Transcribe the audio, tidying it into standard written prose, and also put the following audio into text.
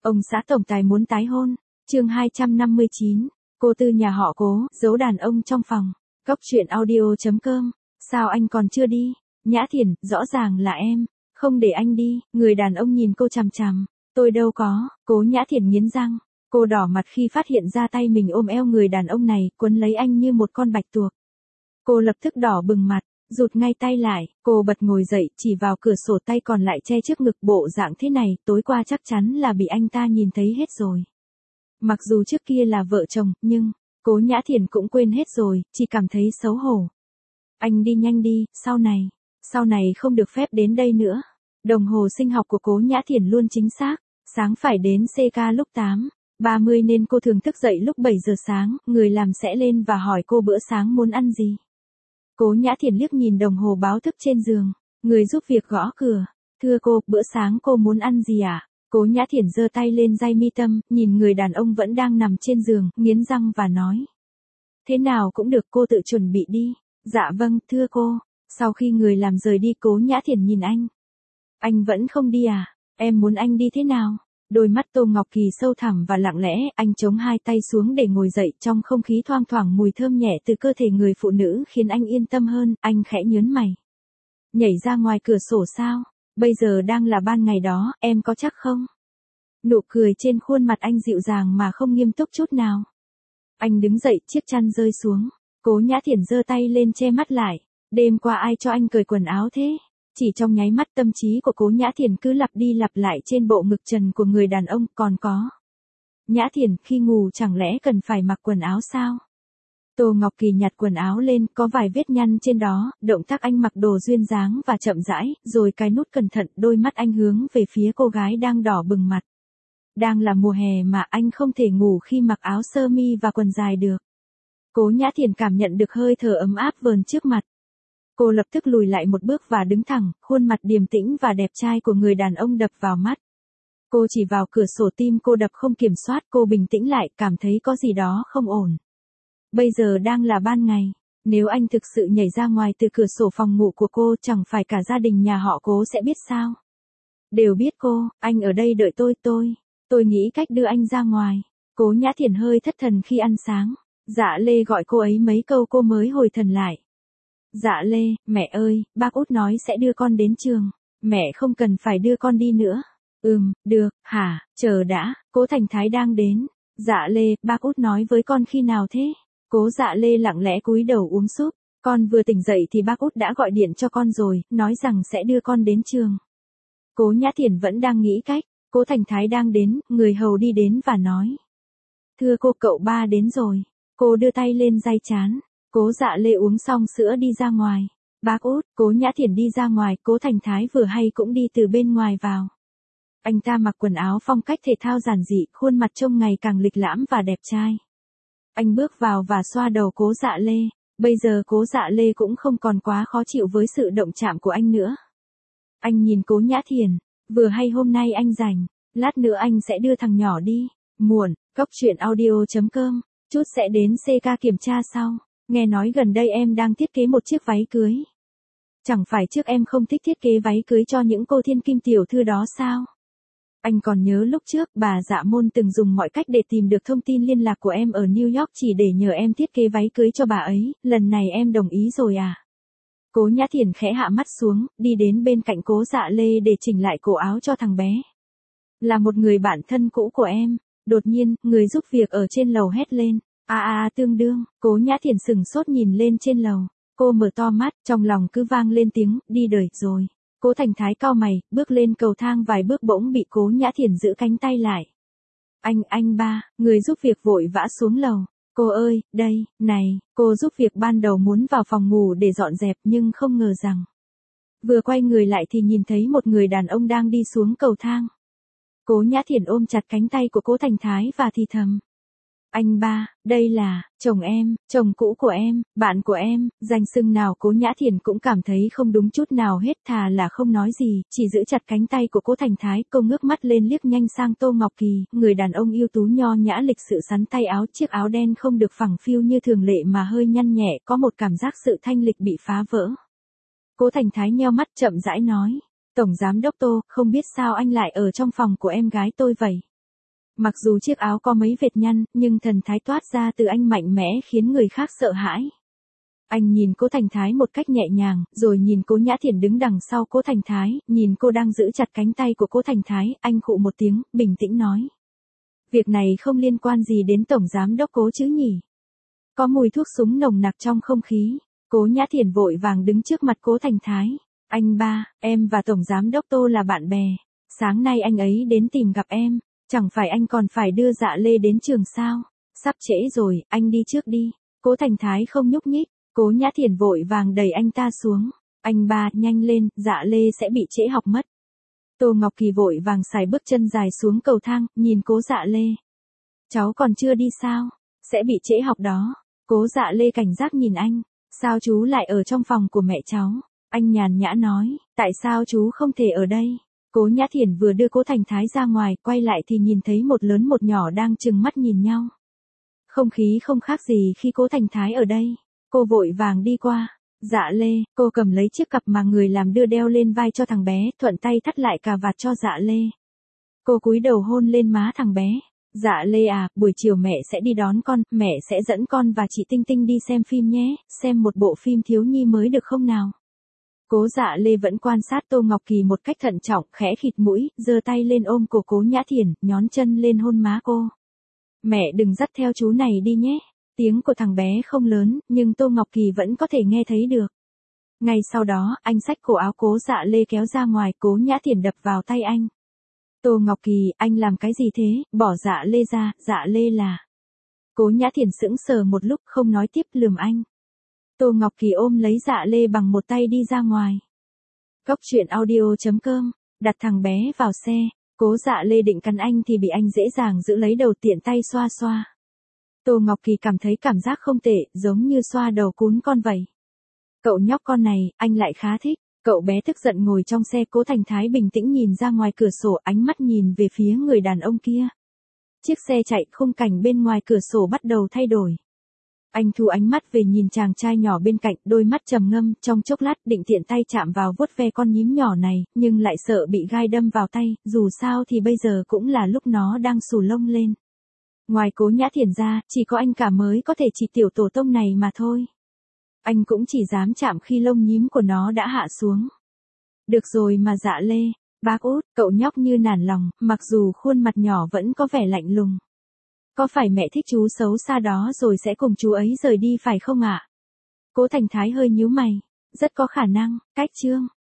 Ông xã tổng tài muốn tái hôn. Chương 259. Cô Tư nhà họ Cố, giấu đàn ông trong phòng. Góc truyện audio.com. Sao anh còn chưa đi? Nhã Thiển, rõ ràng là em. Không để anh đi. Người đàn ông nhìn cô chằm chằm. Tôi đâu có. Cố Nhã Thiển nghiến răng. Cô đỏ mặt khi phát hiện ra tay mình ôm eo người đàn ông này, quấn lấy anh như một con bạch tuộc. Cô lập tức đỏ bừng mặt, rụt ngay tay lại, cô bật ngồi dậy, chỉ vào cửa sổ, tay còn lại che trước ngực. Bộ dạng thế này, tối qua chắc chắn là bị anh ta nhìn thấy hết rồi. Mặc dù trước kia là vợ chồng, nhưng Cố Nhã Thiển cũng quên hết rồi, chỉ cảm thấy xấu hổ. Anh đi nhanh đi, sau này không được phép đến đây nữa. Đồng hồ sinh học của Cố Nhã Thiển luôn chính xác, sáng phải đến CK lúc 8:30 nên cô thường thức dậy lúc 7 giờ sáng, người làm sẽ lên và hỏi cô bữa sáng muốn ăn gì. Cố Nhã Thiển liếc nhìn đồng hồ báo thức trên giường, người giúp việc gõ cửa. Thưa cô, bữa sáng cô muốn ăn gì ạ? Cố Nhã Thiển giơ tay lên dây mi tâm, nhìn người đàn ông vẫn đang nằm trên giường, nghiến răng và nói. Thế nào cũng được, cô tự chuẩn bị đi. Dạ vâng, thưa cô. Sau khi người làm rời đi, Cố Nhã Thiển nhìn anh. Anh vẫn không đi à? Em muốn anh đi thế nào? Đôi mắt Tô Ngọc Kỳ sâu thẳm và lặng lẽ, anh chống hai tay xuống để ngồi dậy, trong không khí thoang thoảng mùi thơm nhẹ từ cơ thể người phụ nữ khiến anh yên tâm hơn, anh khẽ nhớn mày. Nhảy ra ngoài cửa sổ sao? Bây giờ đang là ban ngày đó, em có chắc không? Nụ cười trên khuôn mặt anh dịu dàng mà không nghiêm túc chút nào. Anh đứng dậy, chiếc chăn rơi xuống. Cố Nhã Thiển giơ tay lên che mắt lại. Đêm qua ai cho anh cởi quần áo thế? Chỉ trong nháy mắt tâm trí của Cố Nhã Thiển cứ lặp đi lặp lại trên bộ ngực trần của người đàn ông, còn có. Nhã Thiển, khi ngủ chẳng lẽ cần phải mặc quần áo sao? Tô Ngọc Kỳ nhặt quần áo lên, có vài vết nhăn trên đó, động tác anh mặc đồ duyên dáng và chậm rãi, rồi cài nút cẩn thận, đôi mắt anh hướng về phía cô gái đang đỏ bừng mặt. Đang là mùa hè mà anh không thể ngủ khi mặc áo sơ mi và quần dài được. Cố Nhã Thiển cảm nhận được hơi thở ấm áp vờn trước mặt. Cô lập tức lùi lại một bước và đứng thẳng, khuôn mặt điềm tĩnh và đẹp trai của người đàn ông đập vào mắt. Cô chỉ vào cửa sổ, tim cô đập không kiểm soát, cô bình tĩnh lại, cảm thấy có gì đó không ổn. Bây giờ đang là ban ngày, nếu anh thực sự nhảy ra ngoài từ cửa sổ phòng ngủ của cô, chẳng phải cả gia đình nhà họ Cố sẽ biết sao? Đều biết cô, anh ở đây đợi tôi nghĩ cách đưa anh ra ngoài. Cố Nhã Thiển hơi thất thần khi ăn sáng. Dạ Lê gọi cô ấy mấy câu cô mới hồi thần lại. Dạ Lê, mẹ ơi, bác Út nói sẽ đưa con đến trường. Mẹ không cần phải đưa con đi nữa. Được, hả, chờ đã, Cố Thành Thái đang đến. Dạ Lê, bác Út nói với con khi nào thế? Cố Dạ Lê lặng lẽ cúi đầu uống súp. Con vừa tỉnh dậy thì bác Út đã gọi điện cho con rồi, nói rằng sẽ đưa con đến trường. Cố Nhã Thiển vẫn đang nghĩ cách. Cố Thành Thái đang đến, người hầu đi đến và nói. Thưa cô, cậu ba đến rồi. Cô đưa tay lên day trán. Cố Dạ Lê uống xong sữa đi ra ngoài. Bác Út, Cố Nhã Thiển đi ra ngoài, Cố Thành Thái vừa hay cũng đi từ bên ngoài vào. Anh ta mặc quần áo phong cách thể thao giản dị, khuôn mặt trông ngày càng lịch lãm và đẹp trai. Anh bước vào và xoa đầu Cố Dạ Lê. Bây giờ Cố Dạ Lê cũng không còn quá khó chịu với sự động chạm của anh nữa. Anh nhìn Cố Nhã Thiển. Vừa hay hôm nay anh rảnh, lát nữa anh sẽ đưa thằng nhỏ đi. Muộn, góc truyện audio.com. Chút sẽ đến CK kiểm tra sau. Nghe nói gần đây em đang thiết kế một chiếc váy cưới. Chẳng phải trước em không thích thiết kế váy cưới cho những cô thiên kim tiểu thư đó sao? Anh còn nhớ lúc trước bà Dạ Môn từng dùng mọi cách để tìm được thông tin liên lạc của em ở New York chỉ để nhờ em thiết kế váy cưới cho bà ấy, lần này em đồng ý rồi à? Cố Nhã Thiển khẽ hạ mắt xuống, đi đến bên cạnh Cố Dạ Lê để chỉnh lại cổ áo cho thằng bé. Là một người bạn thân cũ của em. Đột nhiên, người giúp việc ở trên lầu hét lên. Tương đương. Cố Nhã Thiển sừng sốt nhìn lên trên lầu. Cô mở to mắt, trong lòng cứ vang lên tiếng, đi đời rồi. Cố Thành Thái cau mày, bước lên cầu thang vài bước bỗng bị Cố Nhã Thiển giữ cánh tay lại. Anh ba, người giúp việc vội vã xuống lầu. Cô ơi, đây, này, cô giúp việc ban đầu muốn vào phòng ngủ để dọn dẹp nhưng không ngờ rằng. Vừa quay người lại thì nhìn thấy một người đàn ông đang đi xuống cầu thang. Cố Nhã Thiển ôm chặt cánh tay của Cố Thành Thái và thì thầm. Anh ba, đây là, chồng em, chồng cũ của em, bạn của em, danh xưng nào Cố Nhã Thiển cũng cảm thấy không đúng chút nào hết, thà là không nói gì, chỉ giữ chặt cánh tay của Cố Thành Thái. Cô ngước mắt lên liếc nhanh sang Tô Ngọc Kỳ, người đàn ông ưu tú nho nhã lịch sự sắn tay áo, chiếc áo đen không được phẳng phiu như thường lệ mà hơi nhăn nhẹ, có một cảm giác sự thanh lịch bị phá vỡ. Cố Thành Thái nheo mắt chậm rãi nói, Tổng Giám Đốc Tô, không biết sao anh lại ở trong phòng của em gái tôi vậy? Mặc dù chiếc áo có mấy vệt nhăn, nhưng thần thái toát ra từ anh mạnh mẽ khiến người khác sợ hãi. Anh nhìn Cố Thành Thái một cách nhẹ nhàng, rồi nhìn Cố Nhã Thiển đứng đằng sau Cố Thành Thái, nhìn cô đang giữ chặt cánh tay của Cố Thành Thái, anh khụ một tiếng, bình tĩnh nói. Việc này không liên quan gì đến Tổng Giám Đốc Cố chứ nhỉ? Có mùi thuốc súng nồng nặc trong không khí. Cố Nhã Thiển vội vàng đứng trước mặt Cố Thành Thái. Anh ba, em và Tổng Giám Đốc Tô là bạn bè. Sáng nay anh ấy đến tìm gặp em. Chẳng phải anh còn phải đưa Dạ Lê đến trường sao? Sắp trễ rồi, anh đi trước đi. Cố Thành Thái không nhúc nhích. Cố Nhã Thiển vội vàng đẩy anh ta xuống. Anh ba, nhanh lên, Dạ Lê sẽ bị trễ học mất. Tô Ngọc Kỳ vội vàng xài bước chân dài xuống cầu thang, nhìn Cố Dạ Lê. Cháu còn chưa đi sao? Sẽ bị trễ học đó. Cố Dạ Lê cảnh giác nhìn anh. Sao chú lại ở trong phòng của mẹ cháu? Anh nhàn nhã nói, tại sao chú không thể ở đây? Cố Nhã Thiển vừa đưa Cố Thành Thái ra ngoài, quay lại thì nhìn thấy một lớn một nhỏ đang trừng mắt nhìn nhau. Không khí không khác gì khi Cố Thành Thái ở đây. Cô vội vàng đi qua. Dạ Lê, cô cầm lấy chiếc cặp mà người làm đưa đeo lên vai cho thằng bé, thuận tay thắt lại cà vạt cho Dạ Lê. Cô cúi đầu hôn lên má thằng bé. Dạ Lê à, buổi chiều mẹ sẽ đi đón con, mẹ sẽ dẫn con và chị Tinh Tinh đi xem phim nhé, xem một bộ phim thiếu nhi mới được không nào? Cố Dạ Lê vẫn quan sát Tô Ngọc Kỳ một cách thận trọng, khẽ khịt mũi, giơ tay lên ôm cổ Cố Nhã Thiển, nhón chân lên hôn má cô. Mẹ đừng dắt theo chú này đi nhé. Tiếng của thằng bé không lớn, nhưng Tô Ngọc Kỳ vẫn có thể nghe thấy được. Ngay sau đó, anh xách cổ áo Cố Dạ Lê kéo ra ngoài, Cố Nhã Thiển đập vào tay anh. Tô Ngọc Kỳ, anh làm cái gì thế, bỏ Dạ Lê ra, Dạ Lê là... Cố Nhã Thiển sững sờ một lúc không nói tiếp, lườm anh. Tô Ngọc Kỳ ôm lấy Dạ Lê bằng một tay đi ra ngoài. Góc truyện audio.com, đặt thằng bé vào xe, Cố Dạ Lê định cắn anh thì bị anh dễ dàng giữ lấy đầu, tiện tay xoa xoa. Tô Ngọc Kỳ cảm thấy cảm giác không tệ, giống như xoa đầu cún con vậy. Cậu nhóc con này, anh lại khá thích. Cậu bé tức giận ngồi trong xe. Cố Thành Thái bình tĩnh nhìn ra ngoài cửa sổ, ánh mắt nhìn về phía người đàn ông kia. Chiếc xe chạy, khung cảnh bên ngoài cửa sổ bắt đầu thay đổi. Anh thu ánh mắt về nhìn chàng trai nhỏ bên cạnh, đôi mắt trầm ngâm, trong chốc lát định tiện tay chạm vào vuốt ve con nhím nhỏ này, nhưng lại sợ bị gai đâm vào tay, dù sao thì bây giờ cũng là lúc nó đang xù lông lên. Ngoài Cố Nhã Thiển ra, chỉ có anh cả mới có thể chỉ tiểu tổ tông này mà thôi. Anh cũng chỉ dám chạm khi lông nhím của nó đã hạ xuống. Được rồi mà Dạ Lê, bác út, cậu nhóc như nản lòng, mặc dù khuôn mặt nhỏ vẫn có vẻ lạnh lùng. Có phải mẹ thích chú xấu xa đó rồi sẽ cùng chú ấy rời đi phải không ạ? Cố Thành Thái hơi nhíu mày. Rất có khả năng, cách chương.